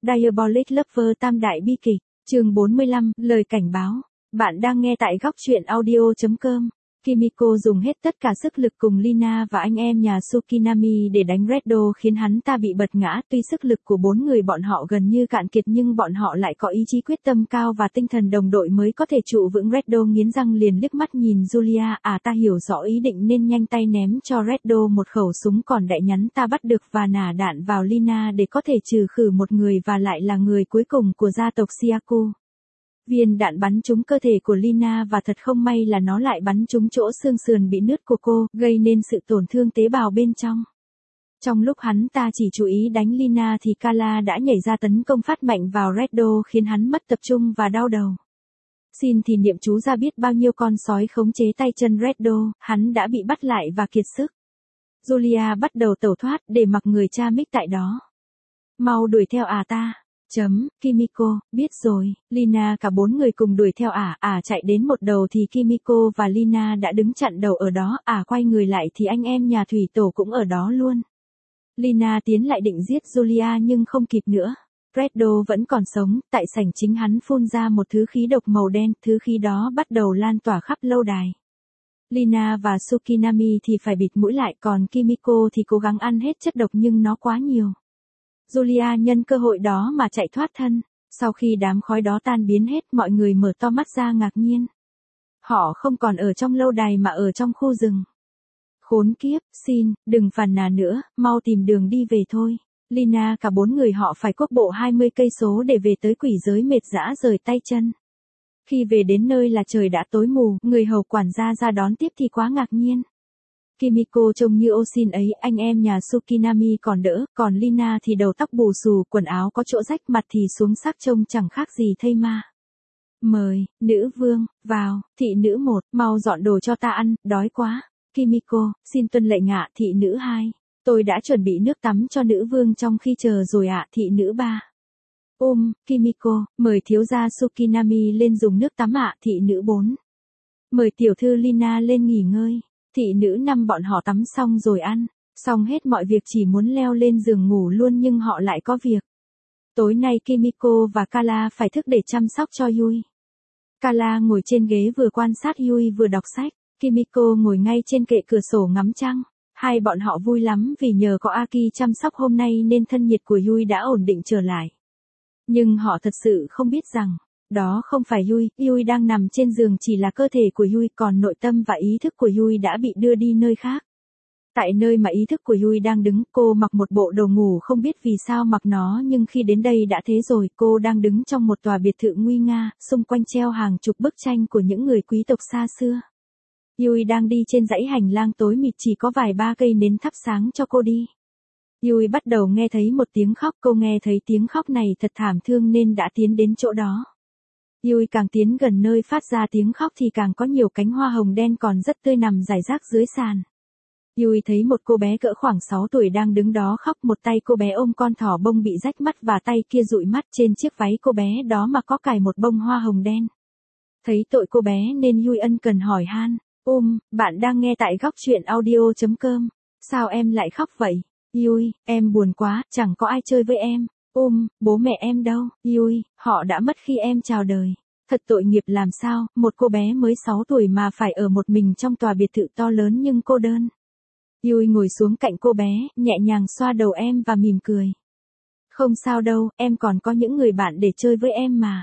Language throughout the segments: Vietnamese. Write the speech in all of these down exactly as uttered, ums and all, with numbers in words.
Diabolic Lover tam đại bi kịch, chương bốn mươi lăm, lời cảnh báo. Bạn đang nghe tại góc truyện audio chấm com. Kimiko dùng hết tất cả sức lực cùng Lina và anh em nhà Tsukinami để đánh Reddo khiến hắn ta bị bật ngã. Tuy sức lực của bốn người bọn họ gần như cạn kiệt nhưng bọn họ lại có ý chí quyết tâm cao và tinh thần đồng đội mới có thể trụ vững. Reddo nghiến răng liền liếc mắt nhìn Julia, à ta hiểu rõ ý định nên nhanh tay ném cho Reddo một khẩu súng còn đại nhắn ta bắt được và nả đạn vào Lina để có thể trừ khử một người và lại là người cuối cùng của gia tộc Siaku. Viên đạn bắn trúng cơ thể của Lina và thật không may là nó lại bắn trúng chỗ xương sườn bị nứt của cô, gây nên sự tổn thương tế bào bên trong. Trong lúc hắn ta chỉ chú ý đánh Lina thì Kala đã nhảy ra tấn công phát mạnh vào Reddo khiến hắn mất tập trung và đau đầu. Xin thì niệm chú ra biết bao nhiêu con sói khống chế tay chân Reddo, hắn đã bị bắt lại và kiệt sức. Julia bắt đầu tẩu thoát để mặc người cha Mick tại đó. Mau đuổi theo à ta. Chấm, Kimiko, biết rồi, Lina cả bốn người cùng đuổi theo ả, ả chạy đến một đầu thì Kimiko và Lina đã đứng chặn đầu ở đó, ả quay người lại thì anh em nhà thủy tổ cũng ở đó luôn. Lina tiến lại định giết Julia nhưng không kịp nữa. Reddo vẫn còn sống, tại sảnh chính hắn phun ra một thứ khí độc màu đen, thứ khí đó bắt đầu lan tỏa khắp lâu đài. Lina và Tsukinami thì phải bịt mũi lại còn Kimiko thì cố gắng ăn hết chất độc nhưng nó quá nhiều. Julia nhân cơ hội đó mà chạy thoát thân. Sau khi đám khói đó tan biến hết mọi người mở to mắt ra ngạc nhiên. Họ không còn ở trong lâu đài mà ở trong khu rừng. Khốn kiếp, xin, đừng phàn nàn nữa, mau tìm đường đi về thôi. Lina cả bốn người họ phải cuốc bộ hai mươi cây số để về tới quỷ giới mệt dã rời tay chân. Khi về đến nơi là trời đã tối mù, người hầu quản gia ra đón tiếp thì quá ngạc nhiên. Kimiko trông như ô xin ấy, anh em nhà Tsukinami còn đỡ, còn Lina thì đầu tóc bù xù, quần áo có chỗ rách, mặt thì xuống sắc trông chẳng khác gì thây ma. Mời, nữ vương, vào, thị nữ một, mau dọn đồ cho ta ăn, đói quá. Kimiko, xin tuân lệnh ạ. Thị nữ hai, tôi đã chuẩn bị nước tắm cho nữ vương trong khi chờ rồi ạ. Thị nữ ba. Ôm, Kimiko, mời thiếu gia Tsukinami lên dùng nước tắm ạ. Thị nữ bốn. Mời tiểu thư Lina lên nghỉ ngơi. Thị nữ năm bọn họ tắm xong rồi ăn, xong hết mọi việc chỉ muốn leo lên giường ngủ luôn nhưng họ lại có việc. Tối nay Kimiko và Kala phải thức để chăm sóc cho Yui. Kala ngồi trên ghế vừa quan sát Yui vừa đọc sách, Kimiko ngồi ngay trên kệ cửa sổ ngắm trăng. Hai bọn họ vui lắm vì nhờ có Aki chăm sóc hôm nay nên thân nhiệt của Yui đã ổn định trở lại. Nhưng họ thật sự không biết rằng, đó không phải Yui, Yui đang nằm trên giường chỉ là cơ thể của Yui, còn nội tâm và ý thức của Yui đã bị đưa đi nơi khác. Tại nơi mà ý thức của Yui đang đứng, cô mặc một bộ đồ ngủ không biết vì sao mặc nó nhưng khi đến đây đã thế rồi, cô đang đứng trong một tòa biệt thự nguy nga, xung quanh treo hàng chục bức tranh của những người quý tộc xa xưa. Yui đang đi trên dãy hành lang tối mịt chỉ có vài ba cây nến thắp sáng cho cô đi. Yui bắt đầu nghe thấy một tiếng khóc, cô nghe thấy tiếng khóc này thật thảm thương nên đã tiến đến chỗ đó. Yui càng tiến gần nơi phát ra tiếng khóc thì càng có nhiều cánh hoa hồng đen còn rất tươi nằm rải rác dưới sàn. Yui thấy một cô bé cỡ khoảng sáu tuổi đang đứng đó khóc, một tay cô bé ôm con thỏ bông bị rách mắt và tay kia dụi mắt, trên chiếc váy cô bé đó mà có cài một bông hoa hồng đen. Thấy tội cô bé nên Yui ân cần hỏi han, ôm, bạn đang nghe tại góc truyện audio chấm com, sao em lại khóc vậy? Yui, em buồn quá, chẳng có ai chơi với em. Ôm, bố mẹ em đâu? Yui, họ đã mất khi em chào đời. Thật tội nghiệp làm sao, một cô bé mới sáu tuổi mà phải ở một mình trong tòa biệt thự to lớn nhưng cô đơn. Yui ngồi xuống cạnh cô bé, nhẹ nhàng xoa đầu em và mỉm cười. Không sao đâu, em còn có những người bạn để chơi với em mà.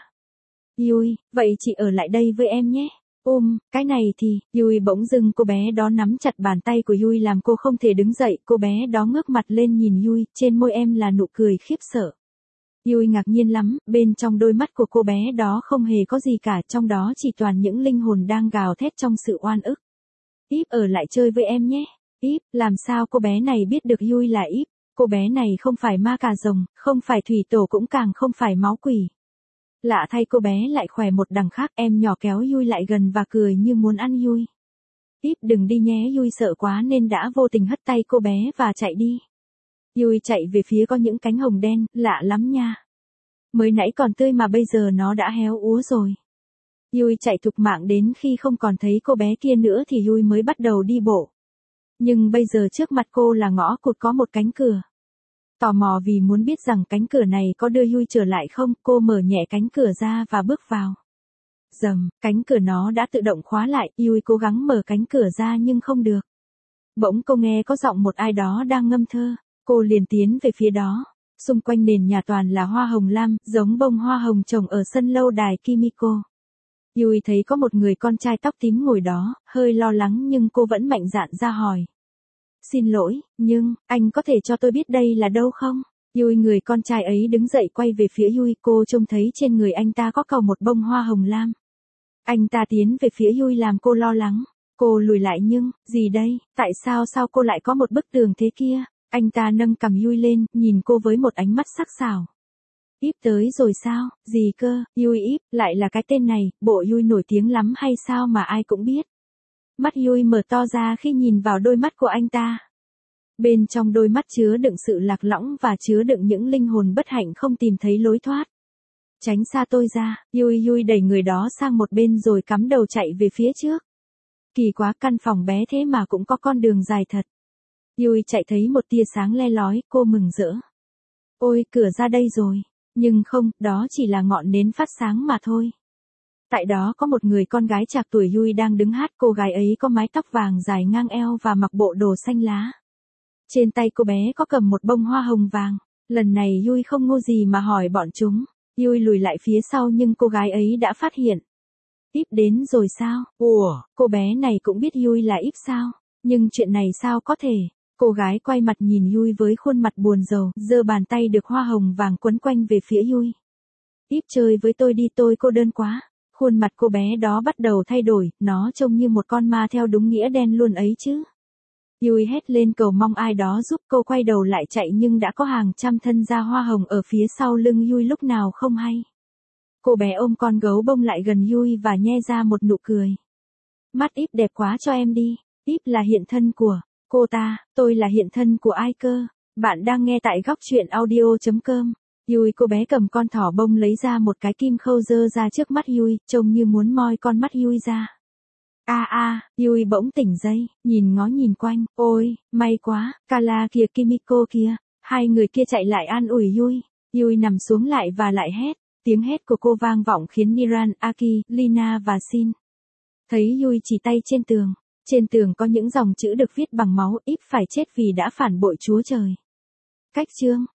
Yui, vậy chị ở lại đây với em nhé. Ôm, cái này thì, Yui bỗng dưng cô bé đó nắm chặt bàn tay của Yui làm cô không thể đứng dậy, cô bé đó ngước mặt lên nhìn Yui, trên môi em là nụ cười khiếp sợ. Yui ngạc nhiên lắm, bên trong đôi mắt của cô bé đó không hề có gì cả, trong đó chỉ toàn những linh hồn đang gào thét trong sự oan ức. Íp ở lại chơi với em nhé. Íp, làm sao cô bé này biết được Yui là Íp? Cô bé này không phải ma cà rồng, không phải thủy tổ cũng càng không phải máu quỷ. Lạ thay cô bé lại khỏe một đằng khác, em nhỏ kéo Yui lại gần và cười như muốn ăn Yui. Íp đừng đi nhé, Yui sợ quá nên đã vô tình hất tay cô bé và chạy đi. Yui chạy về phía có những cánh hồng đen, lạ lắm nha. Mới nãy còn tươi mà bây giờ nó đã héo úa rồi. Yui chạy thục mạng đến khi không còn thấy cô bé kia nữa thì Yui mới bắt đầu đi bộ. Nhưng bây giờ trước mặt cô là ngõ cụt có một cánh cửa. Tò mò vì muốn biết rằng cánh cửa này có đưa Yui trở lại không, cô mở nhẹ cánh cửa ra và bước vào. Dầm, cánh cửa nó đã tự động khóa lại, Yui cố gắng mở cánh cửa ra nhưng không được. Bỗng cô nghe có giọng một ai đó đang ngâm thơ, cô liền tiến về phía đó. Xung quanh nền nhà toàn là hoa hồng lam, giống bông hoa hồng trồng ở sân lâu đài Kimiko. Yui thấy có một người con trai tóc tím ngồi đó, hơi lo lắng nhưng cô vẫn mạnh dạn ra hỏi. Xin lỗi, nhưng, anh có thể cho tôi biết đây là đâu không? Yui người con trai ấy đứng dậy quay về phía Yui, cô trông thấy trên người anh ta có càu một bông hoa hồng lam. Anh ta tiến về phía Yui làm cô lo lắng. Cô lùi lại nhưng, gì đây, tại sao sao cô lại có một bức tường thế kia? Anh ta nâng cằm Yui lên, nhìn cô với một ánh mắt sắc sảo. Íp tới rồi sao, gì cơ, Yui Íp, lại là cái tên này, bộ Yui nổi tiếng lắm hay sao mà ai cũng biết. Mắt Yui mở to ra khi nhìn vào đôi mắt của anh ta. Bên trong đôi mắt chứa đựng sự lạc lõng và chứa đựng những linh hồn bất hạnh không tìm thấy lối thoát. Tránh xa tôi ra, Yui Yui đẩy người đó sang một bên rồi cắm đầu chạy về phía trước. Kỳ quá, căn phòng bé thế mà cũng có con đường dài thật. Yui chạy thấy một tia sáng le lói, cô mừng rỡ. Ôi, cửa ra đây rồi. Nhưng không, đó chỉ là ngọn nến phát sáng mà thôi. Tại đó có một người con gái trạc tuổi Yui đang đứng hát, cô gái ấy có mái tóc vàng dài ngang eo và mặc bộ đồ xanh lá. Trên tay cô bé có cầm một bông hoa hồng vàng. Lần này Yui không ngu gì mà hỏi bọn chúng. Yui lùi lại phía sau nhưng cô gái ấy đã phát hiện. Íp đến rồi sao? Ủa, cô bé này cũng biết Yui là Íp sao? Nhưng chuyện này sao có thể? Cô gái quay mặt nhìn Yui với khuôn mặt buồn rầu, giơ bàn tay được hoa hồng vàng quấn quanh về phía Yui. Íp chơi với tôi đi, tôi cô đơn quá. Khuôn mặt cô bé đó bắt đầu thay đổi, nó trông như một con ma theo đúng nghĩa đen luôn ấy chứ. Yui hét lên cầu mong ai đó giúp, cô quay đầu lại chạy nhưng đã có hàng trăm thân da hoa hồng ở phía sau lưng Yui lúc nào không hay. Cô bé ôm con gấu bông lại gần Yui và nhe ra một nụ cười. Mắt Íp đẹp quá cho em đi. Íp là hiện thân của cô ta, tôi là hiện thân của ai cơ? Bạn đang nghe tại góc truyện audio chấm com. Yui, cô bé cầm con thỏ bông lấy ra một cái kim khâu dơ ra trước mắt Yui, trông như muốn moi con mắt Yui ra. A a, Yui bỗng tỉnh dậy, nhìn ngó nhìn quanh, ôi, may quá, Kala kìa, Kimiko kìa, hai người kia chạy lại an ủi Yui. Yui nằm xuống lại và lại hét, tiếng hét của cô vang vọng khiến Niran, Aki, Lina và Shin thấy Yui chỉ tay trên tường. Trên tường có những dòng chữ được viết bằng máu, Íp phải chết vì đã phản bội Chúa Trời. Cách chương